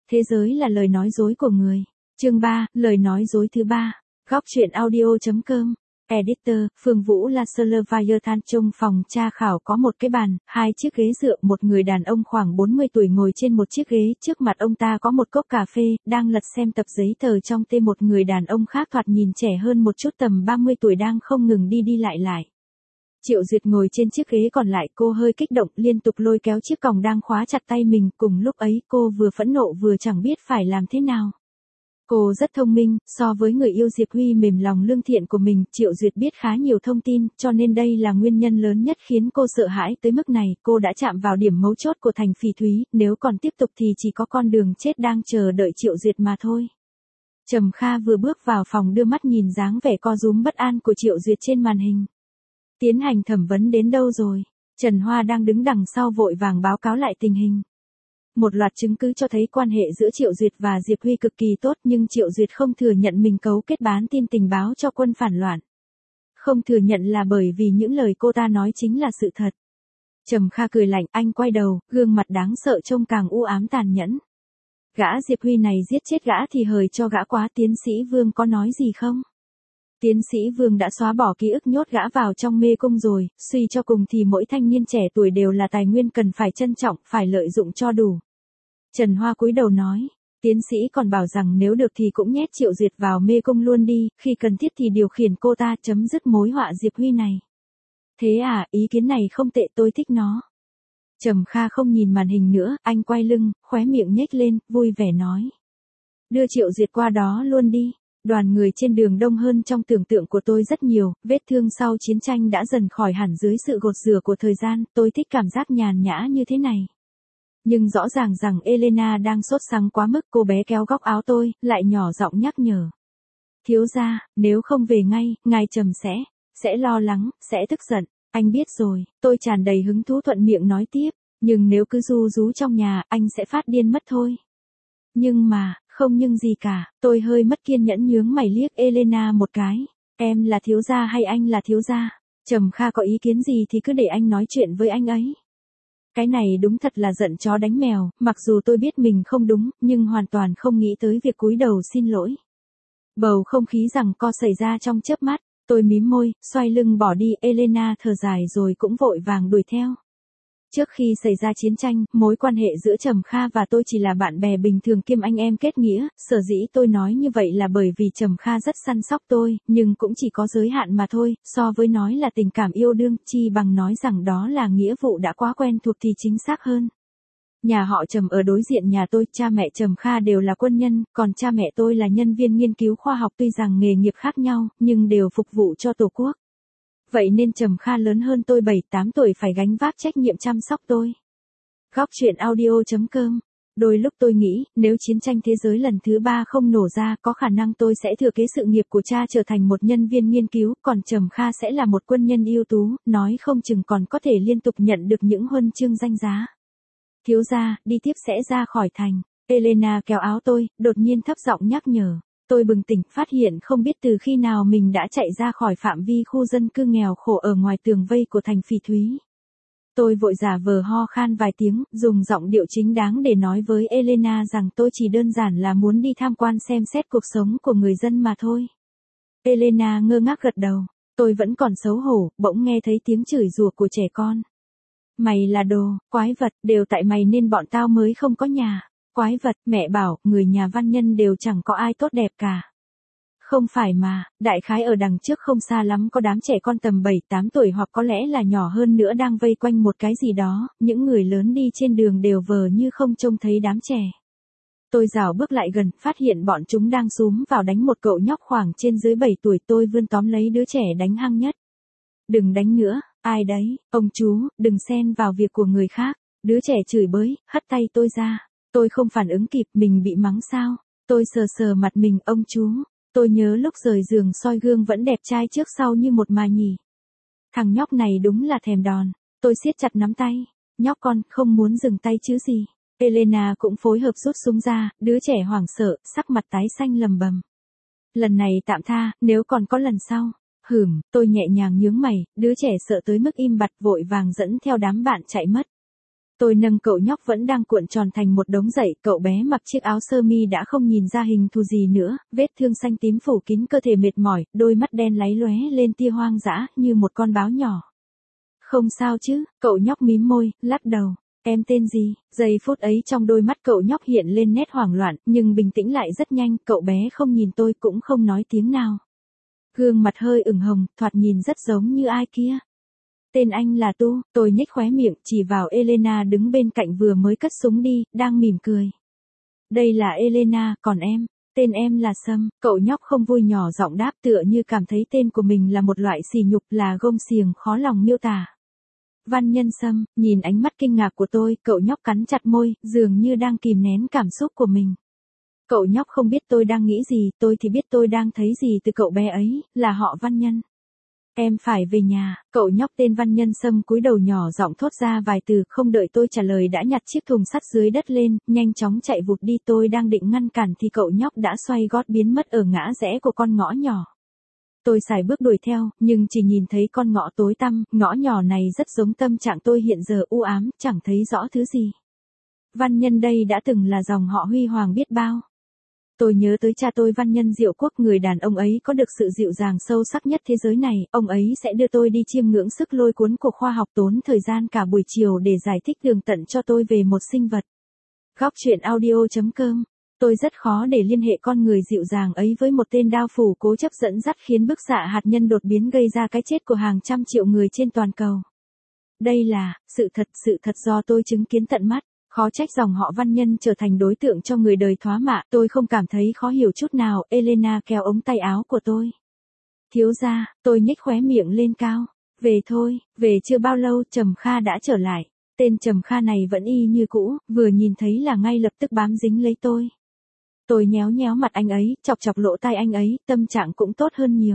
Thế giới là lời nói dối của người. Chương 3, lời nói dối thứ 3. Góc truyện audio.com. Editor, Phương Vũ là Leviathan. Trong phòng tra khảo có một cái bàn, hai chiếc ghế dựa, một người đàn ông khoảng 40 tuổi ngồi trên một chiếc ghế, trước mặt ông ta có một cốc cà phê, đang lật xem tập giấy tờ trong tay. Một người đàn ông khác thoạt nhìn trẻ hơn một chút, tầm 30 tuổi, đang không ngừng đi đi lại lại. Triệu Duyệt ngồi trên chiếc ghế còn lại, cô hơi kích động, liên tục lôi kéo chiếc còng đang khóa chặt tay mình, cùng lúc ấy cô vừa phẫn nộ vừa chẳng biết phải làm thế nào. Cô rất thông minh, so với người yêu Diệp Huy mềm lòng lương thiện của mình, Triệu Duyệt biết khá nhiều thông tin, cho nên đây là nguyên nhân lớn nhất khiến cô sợ hãi tới mức này. Cô đã chạm vào điểm mấu chốt của Thành Phỉ Thúy, nếu còn tiếp tục thì chỉ có con đường chết đang chờ đợi Triệu Duyệt mà thôi. Trầm Kha vừa bước vào phòng đưa mắt nhìn dáng vẻ co rúm bất an của Triệu Duyệt trên màn hình. Tiến hành thẩm vấn đến đâu rồi? Trần Hoa đang đứng đằng sau vội vàng báo cáo lại tình hình. Một loạt chứng cứ cho thấy quan hệ giữa Triệu Duyệt và Diệp Huy cực kỳ tốt, nhưng Triệu Duyệt không thừa nhận mình cấu kết bán tin tình báo cho quân phản loạn. Không thừa nhận là bởi vì những lời cô ta nói chính là sự thật. Trầm Kha cười lạnh, anh quay đầu, gương mặt đáng sợ trông càng u ám tàn nhẫn. Gã Diệp Huy này giết chết gã thì hời cho gã quá. Tiến sĩ Vương có nói gì không? Tiến sĩ Vương đã xóa bỏ ký ức nhốt gã vào trong mê cung rồi, suy cho cùng thì mỗi thanh niên trẻ tuổi đều là tài nguyên cần phải trân trọng, phải lợi dụng cho đủ. Trần Hoa cúi đầu nói, tiến sĩ còn bảo rằng nếu được thì cũng nhét Triệu Duyệt vào mê cung luôn đi, khi cần thiết thì điều khiển cô ta, chấm dứt mối họa Diệp Huy này. Thế à, ý kiến này không tệ, tôi thích nó. Trầm Kha không nhìn màn hình nữa, anh quay lưng, khóe miệng nhếch lên, vui vẻ nói. Đưa Triệu Duyệt qua đó luôn đi. Đoàn người trên đường đông hơn trong tưởng tượng của tôi rất nhiều, vết thương sau chiến tranh đã dần khỏi hẳn dưới sự gột rửa của thời gian, tôi thích cảm giác nhàn nhã như thế này. Nhưng rõ ràng rằng Elena đang sốt sắng quá mức, cô bé kéo góc áo tôi, lại nhỏ giọng nhắc nhở. Thiếu gia, nếu không về ngay, ngài Trầm sẽ lo lắng, sẽ tức giận. Anh biết rồi, tôi tràn đầy hứng thú thuận miệng nói tiếp, nhưng nếu cứ ru rú trong nhà, anh sẽ phát điên mất thôi. Nhưng mà, không nhưng gì cả, tôi hơi mất kiên nhẫn nhướng mày liếc Elena một cái. Em là thiếu gia hay anh là thiếu gia? Trầm Kha có ý kiến gì thì cứ để anh nói chuyện với anh ấy. Cái này đúng thật là giận chó đánh mèo, mặc dù tôi biết mình không đúng, nhưng hoàn toàn không nghĩ tới việc cúi đầu xin lỗi. Bầu không khí giằng co xảy ra trong chớp mắt, tôi mím môi, xoay lưng bỏ đi. Elena thở dài rồi cũng vội vàng đuổi theo. Trước khi xảy ra chiến tranh, mối quan hệ giữa Trầm Kha và tôi chỉ là bạn bè bình thường kiêm anh em kết nghĩa, sở dĩ tôi nói như vậy là bởi vì Trầm Kha rất săn sóc tôi, nhưng cũng chỉ có giới hạn mà thôi, so với nói là tình cảm yêu đương, chi bằng nói rằng đó là nghĩa vụ đã quá quen thuộc thì chính xác hơn. Nhà họ Trầm ở đối diện nhà tôi, cha mẹ Trầm Kha đều là quân nhân, còn cha mẹ tôi là nhân viên nghiên cứu khoa học, tuy rằng nghề nghiệp khác nhau, nhưng đều phục vụ cho Tổ quốc. Vậy nên Trầm Kha lớn hơn tôi 7-8 tuổi phải gánh vác trách nhiệm chăm sóc tôi. Góc truyện audio.com. Đôi lúc tôi nghĩ, nếu chiến tranh thế giới lần thứ 3 không nổ ra, có khả năng tôi sẽ thừa kế sự nghiệp của cha trở thành một nhân viên nghiên cứu, còn Trầm Kha sẽ là một quân nhân ưu tú, nói không chừng còn có thể liên tục nhận được những huân chương danh giá. Thiếu gia, đi tiếp sẽ ra khỏi thành. Elena kéo áo tôi, đột nhiên thấp giọng nhắc nhở. Tôi bừng tỉnh, phát hiện không biết từ khi nào mình đã chạy ra khỏi phạm vi khu dân cư nghèo khổ ở ngoài tường vây của Thành Phỉ Thúy. Tôi vội giả vờ ho khan vài tiếng, dùng giọng điệu chính đáng để nói với Elena rằng tôi chỉ đơn giản là muốn đi tham quan xem xét cuộc sống của người dân mà thôi. Elena ngơ ngác gật đầu, tôi vẫn còn xấu hổ, bỗng nghe thấy tiếng chửi rủa của trẻ con. Mày là đồ, quái vật, đều tại mày nên bọn tao mới không có nhà. Quái vật, mẹ bảo, người nhà văn nhân đều chẳng có ai tốt đẹp cả. Không phải mà, đại khái ở đằng trước không xa lắm có đám trẻ con tầm 7-8 tuổi hoặc có lẽ là nhỏ hơn nữa đang vây quanh một cái gì đó, những người lớn đi trên đường đều vờ như không trông thấy đám trẻ. Tôi rảo bước lại gần, phát hiện bọn chúng đang xúm vào đánh một cậu nhóc khoảng trên dưới 7 tuổi, tôi vươn tóm lấy đứa trẻ đánh hăng nhất. Đừng đánh nữa, ai đấy, ông chú, đừng xen vào việc của người khác, đứa trẻ chửi bới, hất tay tôi ra. Tôi không phản ứng kịp, mình bị mắng sao? Tôi sờ sờ mặt mình, ông chú. Tôi nhớ lúc rời giường soi gương vẫn đẹp trai trước sau như một mà nhỉ. Thằng nhóc này đúng là thèm đòn. Tôi siết chặt nắm tay. Nhóc con, không muốn dừng tay chứ gì. Elena cũng phối hợp rút súng ra, đứa trẻ hoảng sợ, sắc mặt tái xanh lầm bầm. Lần này tạm tha, nếu còn có lần sau. Tôi nhẹ nhàng nhướng mày, đứa trẻ sợ tới mức im bặt vội vàng dẫn theo đám bạn chạy mất. Tôi nâng cậu nhóc vẫn đang cuộn tròn thành một đống dậy, cậu bé mặc chiếc áo sơ mi đã không nhìn ra hình thù gì nữa, vết thương xanh tím phủ kín cơ thể mệt mỏi, đôi mắt đen láy lóe lên tia hoang dã như một con báo nhỏ. Không sao chứ, cậu nhóc mím môi, lắc đầu. Em tên gì? Giây phút ấy trong đôi mắt cậu nhóc hiện lên nét hoảng loạn, nhưng bình tĩnh lại rất nhanh, cậu bé không nhìn tôi cũng không nói tiếng nào. Gương mặt hơi ửng hồng, thoạt nhìn rất giống như ai kia. Tên anh là Tu, tôi nhếch khóe miệng, chỉ vào Elena đứng bên cạnh vừa mới cất súng đi, đang mỉm cười. Đây là Elena, còn em? Tên em là Sâm, cậu nhóc không vui nhỏ giọng đáp tựa như cảm thấy tên của mình là một loại sỉ nhục, là gông xiềng khó lòng miêu tả. Văn nhân Sâm, nhìn ánh mắt kinh ngạc của tôi, cậu nhóc cắn chặt môi, dường như đang kìm nén cảm xúc của mình. Cậu nhóc không biết tôi đang nghĩ gì, tôi thì biết tôi đang thấy gì từ cậu bé ấy, là họ Văn Nhân. Em phải về nhà, cậu nhóc tên Văn Nhân Sâm cúi đầu nhỏ giọng thốt ra vài từ, không đợi tôi trả lời đã nhặt chiếc thùng sắt dưới đất lên, nhanh chóng chạy vụt đi. Tôi đang định ngăn cản thì cậu nhóc đã xoay gót biến mất ở ngã rẽ của con ngõ nhỏ. Tôi sải bước đuổi theo, nhưng chỉ nhìn thấy con ngõ tối tăm, ngõ nhỏ này rất giống tâm trạng tôi hiện giờ u ám, chẳng thấy rõ thứ gì. Văn Nhân đây đã từng là dòng họ huy hoàng biết bao. Tôi nhớ tới cha tôi Văn Nhân Diệu Quốc, người đàn ông ấy có được sự dịu dàng sâu sắc nhất thế giới này, ông ấy sẽ đưa tôi đi chiêm ngưỡng sức lôi cuốn của khoa học, tốn thời gian cả buổi chiều để giải thích tường tận cho tôi về một sinh vật. Góc truyện audio.com. Tôi rất khó để liên hệ con người dịu dàng ấy với một tên đao phủ cố chấp dẫn dắt khiến bức xạ hạt nhân đột biến gây ra cái chết của hàng trăm triệu người trên toàn cầu. Đây là sự thật do tôi chứng kiến tận mắt. Khó trách dòng họ Văn Nhân trở thành đối tượng cho người đời thoá mạ, tôi không cảm thấy khó hiểu chút nào. Elena kéo ống tay áo của tôi. Thiếu gia, tôi nhếch khóe miệng lên cao. Về thôi, về chưa bao lâu Trầm Kha đã trở lại. Tên Trầm Kha này vẫn y như cũ, vừa nhìn thấy là ngay lập tức bám dính lấy tôi. Tôi nhéo nhéo mặt anh ấy, chọc chọc lỗ tai anh ấy, tâm trạng cũng tốt hơn nhiều.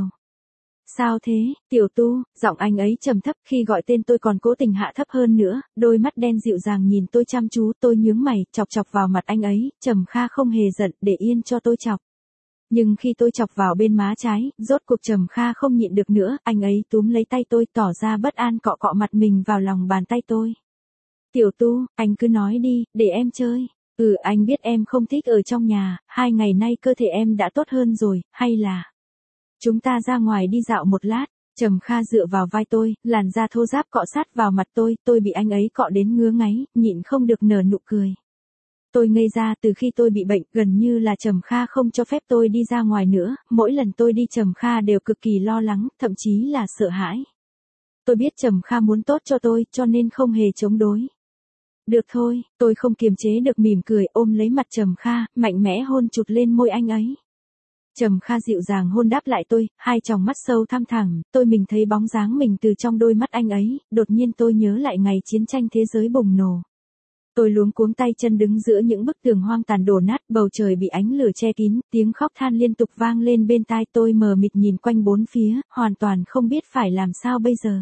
Sao thế, Tiểu Tu, giọng anh ấy trầm thấp, khi gọi tên tôi còn cố tình hạ thấp hơn nữa, đôi mắt đen dịu dàng nhìn tôi chăm chú, tôi nhướng mày, chọc chọc vào mặt anh ấy, Trầm Kha không hề giận, để yên cho tôi chọc. Nhưng khi tôi chọc vào bên má trái, rốt cuộc Trầm Kha không nhịn được nữa, anh ấy túm lấy tay tôi, tỏ ra bất an, cọ cọ mặt mình vào lòng bàn tay tôi. Tiểu Tu, anh cứ nói đi, để em chơi. Anh biết em không thích ở trong nhà, 2 ngày nay cơ thể em đã tốt hơn rồi, hay là chúng ta ra ngoài đi dạo một lát. Trầm Kha dựa vào vai tôi, làn da thô ráp cọ sát vào mặt tôi bị anh ấy cọ đến ngứa ngáy, nhịn không được nở nụ cười. Tôi ngây ra, từ khi tôi bị bệnh, gần như là Trầm Kha không cho phép tôi đi ra ngoài nữa, mỗi lần tôi đi Trầm Kha đều cực kỳ lo lắng, thậm chí là sợ hãi. Tôi biết Trầm Kha muốn tốt cho tôi, cho nên không hề chống đối. Được thôi, tôi không kiềm chế được mỉm cười, ôm lấy mặt Trầm Kha, mạnh mẽ hôn chụt lên môi anh ấy. Trầm Kha dịu dàng hôn đáp lại tôi, hai tròng mắt sâu thăm thẳm, mình thấy bóng dáng mình từ trong đôi mắt anh ấy, đột nhiên tôi nhớ lại ngày chiến tranh thế giới bùng nổ. Tôi luống cuống tay chân đứng giữa những bức tường hoang tàn đổ nát, bầu trời bị ánh lửa che kín, tiếng khóc than liên tục vang lên bên tai tôi, mờ mịt nhìn quanh bốn phía, hoàn toàn không biết phải làm sao bây giờ.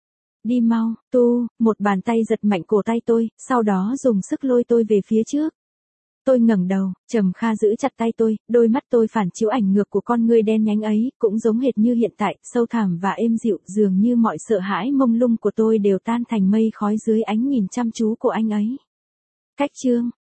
Đi mau, Tu, một bàn tay giật mạnh cổ tay tôi, sau đó dùng sức lôi tôi về phía trước. Tôi ngẩng đầu, Trầm Kha giữ chặt tay tôi, đôi mắt tôi phản chiếu ảnh ngược của con người đen nhánh ấy, cũng giống hệt như hiện tại, sâu thẳm và êm dịu, dường như mọi sợ hãi mông lung của tôi đều tan thành mây khói dưới ánh nhìn chăm chú của anh ấy. Cách chương